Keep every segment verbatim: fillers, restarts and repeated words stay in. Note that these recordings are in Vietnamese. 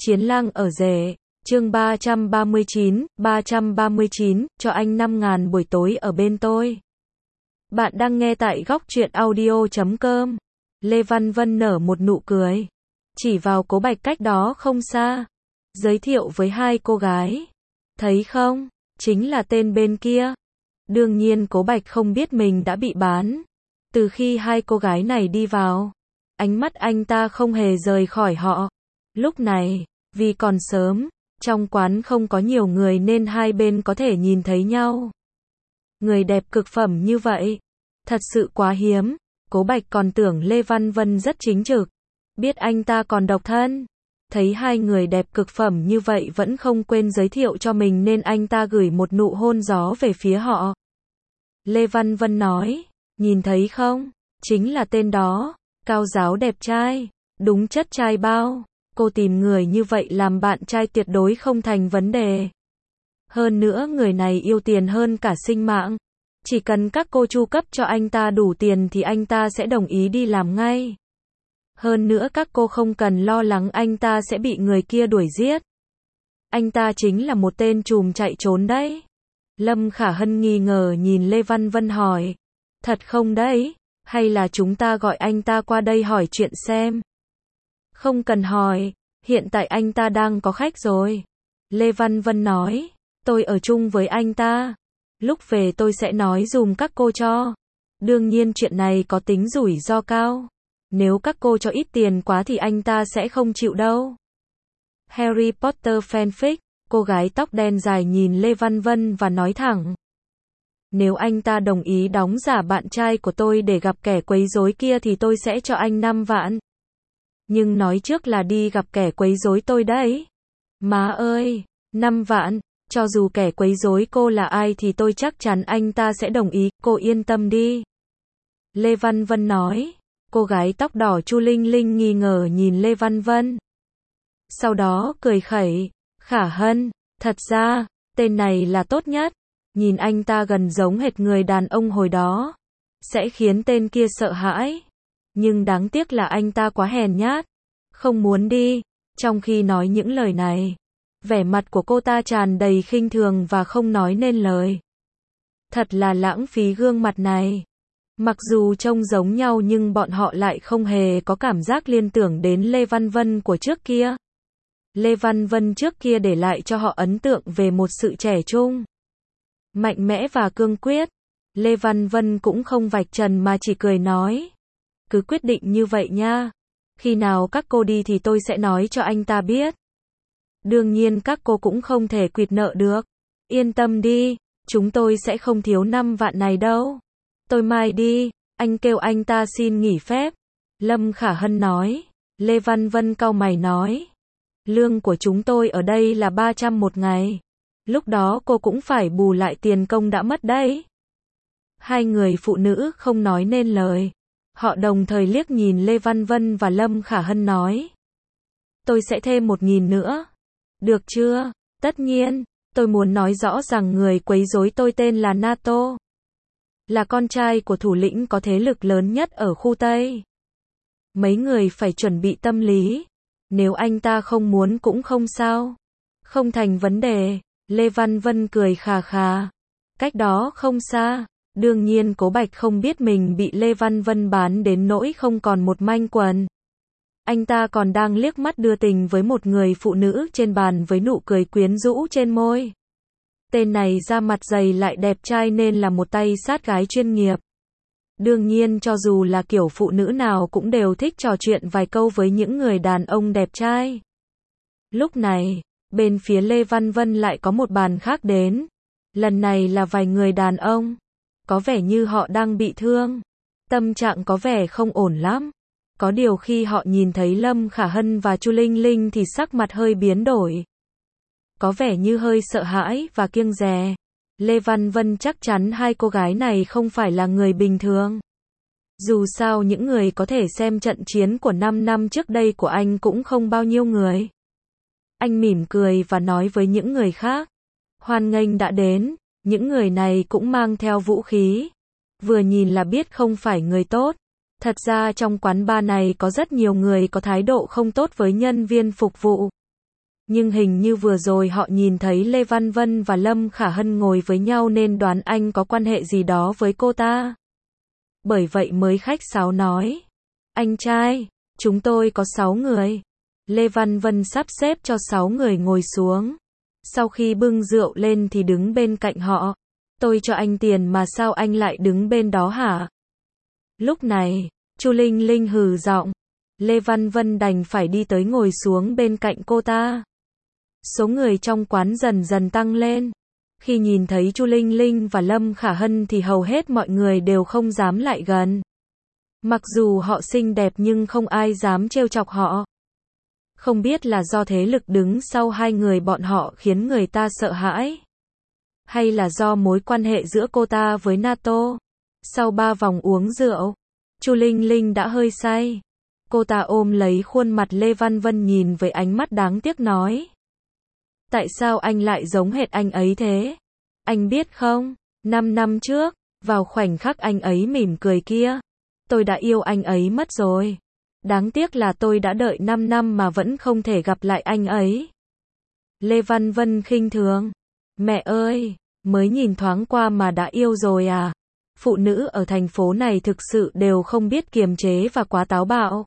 Chiến lang ở rể, chương ba trăm ba mươi chín, ba trăm ba mươi chín, cho anh năm ngàn buổi tối ở bên tôi. Bạn đang nghe tại góc truyện audio chấm com. Lê Văn Vân nở một nụ cười, chỉ vào Cố Bạch cách đó không xa, giới thiệu với hai cô gái. Thấy không, chính là tên bên kia. Đương nhiên Cố Bạch không biết mình đã bị bán. Từ khi hai cô gái này đi vào, ánh mắt anh ta không hề rời khỏi họ. Lúc này, vì còn sớm, trong quán không có nhiều người nên hai bên có thể nhìn thấy nhau. Người đẹp cực phẩm như vậy, thật sự quá hiếm. Cố Bạch còn tưởng Lê Văn Vân rất chính trực, biết anh ta còn độc thân. Thấy hai người đẹp cực phẩm như vậy vẫn không quên giới thiệu cho mình nên anh ta gửi một nụ hôn gió về phía họ. Lê Văn Vân nói, nhìn thấy không, chính là tên đó, cao giáo đẹp trai, đúng chất trai bao. Cô tìm người như vậy làm bạn trai tuyệt đối không thành vấn đề. Hơn nữa người này yêu tiền hơn cả sinh mạng. Chỉ cần các cô chu cấp cho anh ta đủ tiền thì anh ta sẽ đồng ý đi làm ngay. Hơn nữa các cô không cần lo lắng anh ta sẽ bị người kia đuổi giết. Anh ta chính là một tên trùm chạy trốn đấy. Lâm Khả Hân nghi ngờ nhìn Lê Văn Vân hỏi, thật không đấy, hay là chúng ta gọi anh ta qua đây hỏi chuyện xem? Không cần hỏi, hiện tại anh ta đang có khách rồi. Lê Văn Vân nói, tôi ở chung với anh ta. Lúc về tôi sẽ nói dùm các cô cho. Đương nhiên chuyện này có tính rủi ro cao. Nếu các cô cho ít tiền quá thì anh ta sẽ không chịu đâu. Harry Potter fanfic, cô gái tóc đen dài nhìn Lê Văn Vân và nói thẳng. Nếu anh ta đồng ý đóng giả bạn trai của tôi để gặp kẻ quấy rối kia thì tôi sẽ cho anh năm vạn. Nhưng nói trước là đi gặp kẻ quấy rối tôi đấy. Má ơi, năm vạn, cho dù kẻ quấy rối cô là ai thì tôi chắc chắn anh ta sẽ đồng ý, cô yên tâm đi. Lê Văn Vân nói, cô gái tóc đỏ Chu Linh Linh nghi ngờ nhìn Lê Văn Vân. Sau đó cười khẩy, Khả Hân, thật ra, tên này là tốt nhất. Nhìn anh ta gần giống hệt người đàn ông hồi đó, sẽ khiến tên kia sợ hãi. Nhưng đáng tiếc là anh ta quá hèn nhát, không muốn đi. Trong khi nói những lời này, vẻ mặt của cô ta tràn đầy khinh thường và không nói nên lời. Thật là lãng phí gương mặt này. Mặc dù trông giống nhau nhưng bọn họ lại không hề có cảm giác liên tưởng đến Lê Văn Vân của trước kia. Lê Văn Vân trước kia để lại cho họ ấn tượng về một sự trẻ trung, mạnh mẽ và cương quyết. Lê Văn Vân cũng không vạch trần mà chỉ cười nói, cứ quyết định như vậy nha. Khi nào các cô đi thì tôi sẽ nói cho anh ta biết. Đương nhiên các cô cũng không thể quỵt nợ được. Yên tâm đi, chúng tôi sẽ không thiếu năm vạn này đâu. Tôi mai đi, anh kêu anh ta xin nghỉ phép. Lâm Khả Hân nói. Lê Văn Vân cau mày nói, lương của chúng tôi ở đây là ba trăm một ngày. Lúc đó cô cũng phải bù lại tiền công đã mất đấy. Hai người phụ nữ không nói nên lời. Họ đồng thời liếc nhìn Lê Văn Vân và Lâm Khả Hân nói, tôi sẽ thêm một nghìn nữa. Được chưa? Tất nhiên, tôi muốn nói rõ rằng người quấy rối tôi tên là Nato. Là con trai của thủ lĩnh có thế lực lớn nhất ở khu Tây. Mấy người phải chuẩn bị tâm lý. Nếu anh ta không muốn cũng không sao. Không thành vấn đề. Lê Văn Vân cười khà khà. Cách đó không xa. Đương nhiên Cố Bạch không biết mình bị Lê Văn Vân bán đến nỗi không còn một manh quần. Anh ta còn đang liếc mắt đưa tình với một người phụ nữ trên bàn với nụ cười quyến rũ trên môi. Tên này da mặt dày lại đẹp trai nên là một tay sát gái chuyên nghiệp. Đương nhiên cho dù là kiểu phụ nữ nào cũng đều thích trò chuyện vài câu với những người đàn ông đẹp trai. Lúc này, bên phía Lê Văn Vân lại có một bàn khác đến. Lần này là vài người đàn ông. Có vẻ như họ đang bị thương. Tâm trạng có vẻ không ổn lắm. Có điều khi họ nhìn thấy Lâm Khả Hân và Chu Linh Linh thì sắc mặt hơi biến đổi. Có vẻ như hơi sợ hãi và kiêng dè. Lê Văn Vân chắc chắn hai cô gái này không phải là người bình thường. Dù sao những người có thể xem trận chiến của năm năm trước đây của anh cũng không bao nhiêu người. Anh mỉm cười và nói với những người khác, hoan nghênh đã đến. Những người này cũng mang theo vũ khí. Vừa nhìn là biết không phải người tốt. Thật ra trong quán bar này có rất nhiều người có thái độ không tốt với nhân viên phục vụ. Nhưng hình như vừa rồi họ nhìn thấy Lê Văn Vân và Lâm Khả Hân ngồi với nhau nên đoán anh có quan hệ gì đó với cô ta. Bởi vậy mới khách sáo nói. Anh trai, chúng tôi có sáu người. Lê Văn Vân sắp xếp cho sáu người ngồi xuống. Sau khi bưng rượu lên thì đứng bên cạnh họ. Tôi cho anh tiền mà sao anh lại đứng bên đó hả? Lúc này, Chu Linh Linh hừ giọng. Lê Văn Vân đành phải đi tới ngồi xuống bên cạnh cô ta. Số người trong quán dần dần tăng lên. Khi nhìn thấy Chu Linh Linh và Lâm Khả Hân thì hầu hết mọi người đều không dám lại gần. Mặc dù họ xinh đẹp nhưng không ai dám trêu chọc họ. Không biết là do thế lực đứng sau hai người bọn họ khiến người ta sợ hãi. Hay là do mối quan hệ giữa cô ta với NATO. Sau ba vòng uống rượu, Chu Linh Linh đã hơi say. Cô ta ôm lấy khuôn mặt Lê Văn Vân nhìn với ánh mắt đáng tiếc nói. Tại sao anh lại giống hệt anh ấy thế? Anh biết không, năm năm trước, vào khoảnh khắc anh ấy mỉm cười kia, tôi đã yêu anh ấy mất rồi. Đáng tiếc là tôi đã đợi năm năm mà vẫn không thể gặp lại anh ấy. Lê Văn Vân khinh thường. Mẹ ơi, mới nhìn thoáng qua mà đã yêu rồi à? Phụ nữ ở thành phố này thực sự đều không biết kiềm chế và quá táo bạo.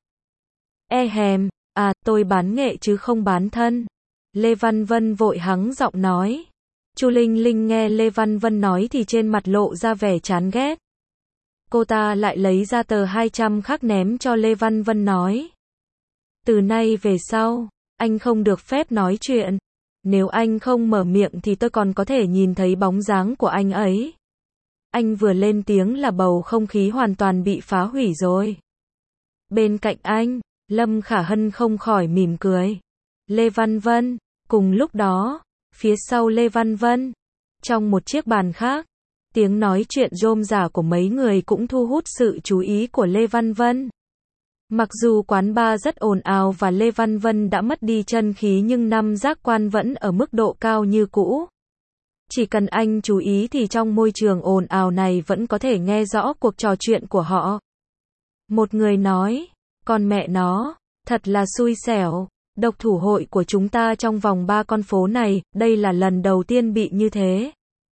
E hèm, à, tôi bán nghệ chứ không bán thân. Lê Văn Vân vội hắng giọng nói. Chu Linh Linh nghe Lê Văn Vân nói thì trên mặt lộ ra vẻ chán ghét. Cô ta lại lấy ra tờ hai trăm khác ném cho Lê Văn Vân nói. Từ nay về sau, anh không được phép nói chuyện. Nếu anh không mở miệng thì tôi còn có thể nhìn thấy bóng dáng của anh ấy. Anh vừa lên tiếng là bầu không khí hoàn toàn bị phá hủy rồi. Bên cạnh anh, Lâm Khả Hân không khỏi mỉm cười. Lê Văn Vân, cùng lúc đó, phía sau Lê Văn Vân, trong một chiếc bàn khác, tiếng nói chuyện rôm rả của mấy người cũng thu hút sự chú ý của Lê Văn Vân. Mặc dù quán bar rất ồn ào và Lê Văn Vân đã mất đi chân khí nhưng năm giác quan vẫn ở mức độ cao như cũ. Chỉ cần anh chú ý thì trong môi trường ồn ào này vẫn có thể nghe rõ cuộc trò chuyện của họ. Một người nói, con mẹ nó, thật là xui xẻo, độc thủ hội của chúng ta trong vòng ba con phố này, đây là lần đầu tiên bị như thế.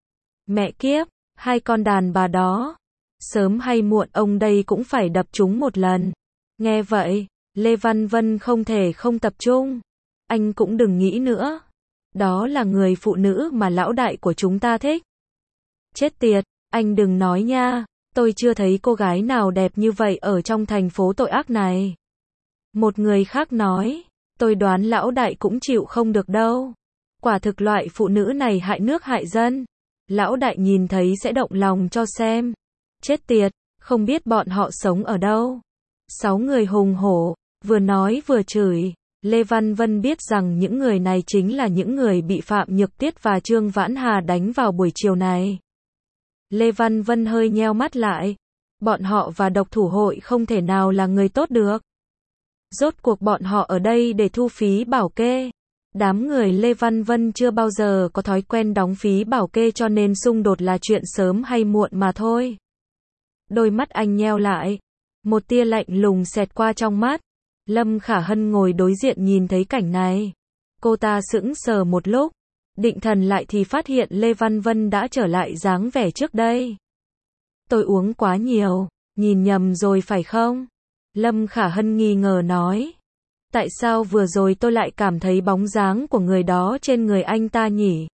Mẹ kiếp, hai con đàn bà đó, sớm hay muộn ông đây cũng phải đập chúng một lần. Nghe vậy, Lê Văn Vân không thể không tập trung. Anh cũng đừng nghĩ nữa. Đó là người phụ nữ mà lão đại của chúng ta thích. Chết tiệt, anh đừng nói nha, tôi chưa thấy cô gái nào đẹp như vậy ở trong thành phố tội ác này. Một người khác nói, tôi đoán lão đại cũng chịu không được đâu. Quả thực loại phụ nữ này hại nước hại dân. Lão đại nhìn thấy sẽ động lòng cho xem. Chết tiệt, không biết bọn họ sống ở đâu. Sáu người hùng hổ, vừa nói vừa chửi. Lê Văn Vân biết rằng những người này chính là những người bị Phạm Nhược Tiết và Trương Vãn Hà đánh vào buổi chiều này. Lê Văn Vân hơi nheo mắt lại. Bọn họ và độc thủ hội không thể nào là người tốt được. Rốt cuộc bọn họ ở đây để thu phí bảo kê. Đám người Lê Văn Vân chưa bao giờ có thói quen đóng phí bảo kê cho nên xung đột là chuyện sớm hay muộn mà thôi. Đôi mắt anh nheo lại. Một tia lạnh lùng xẹt qua trong mắt. Lâm Khả Hân ngồi đối diện nhìn thấy cảnh này. Cô ta sững sờ một lúc. Định thần lại thì phát hiện Lê Văn Vân đã trở lại dáng vẻ trước đây. Tôi uống quá nhiều, nhìn nhầm rồi phải không? Lâm Khả Hân nghi ngờ nói. Tại sao vừa rồi tôi lại cảm thấy bóng dáng của người đó trên người anh ta nhỉ?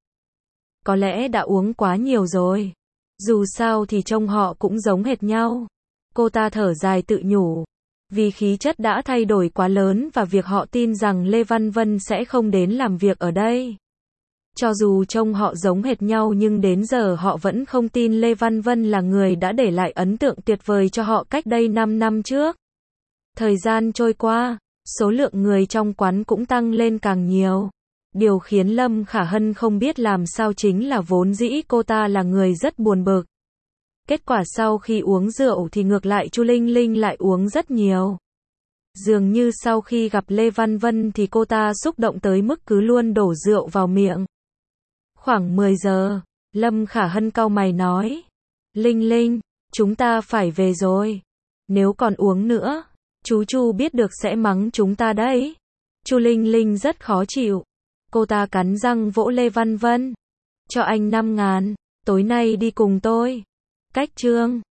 Có lẽ đã uống quá nhiều rồi. Dù sao thì trông họ cũng giống hệt nhau. Cô ta thở dài tự nhủ. Vì khí chất đã thay đổi quá lớn và việc họ tin rằng Lê Văn Vân sẽ không đến làm việc ở đây. Cho dù trông họ giống hệt nhau nhưng đến giờ họ vẫn không tin Lê Văn Vân là người đã để lại ấn tượng tuyệt vời cho họ cách đây năm năm trước. Thời gian trôi qua, số lượng người trong quán cũng tăng lên càng nhiều. Điều khiến Lâm Khả Hân không biết làm sao chính là vốn dĩ cô ta là người rất buồn bực. Kết quả sau khi uống rượu thì ngược lại Chu Linh Linh lại uống rất nhiều. Dường như sau khi gặp Lê Văn Vân thì cô ta xúc động tới mức cứ luôn đổ rượu vào miệng. Khoảng mười giờ, Lâm Khả Hân cau mày nói. Linh Linh, chúng ta phải về rồi. Nếu còn uống nữa, chú Chu biết được sẽ mắng chúng ta đấy. Chu Linh Linh rất khó chịu. Cô ta cắn răng vỗ Lê Văn Vân. Cho anh năm ngàn. Tối nay đi cùng tôi. Cách chương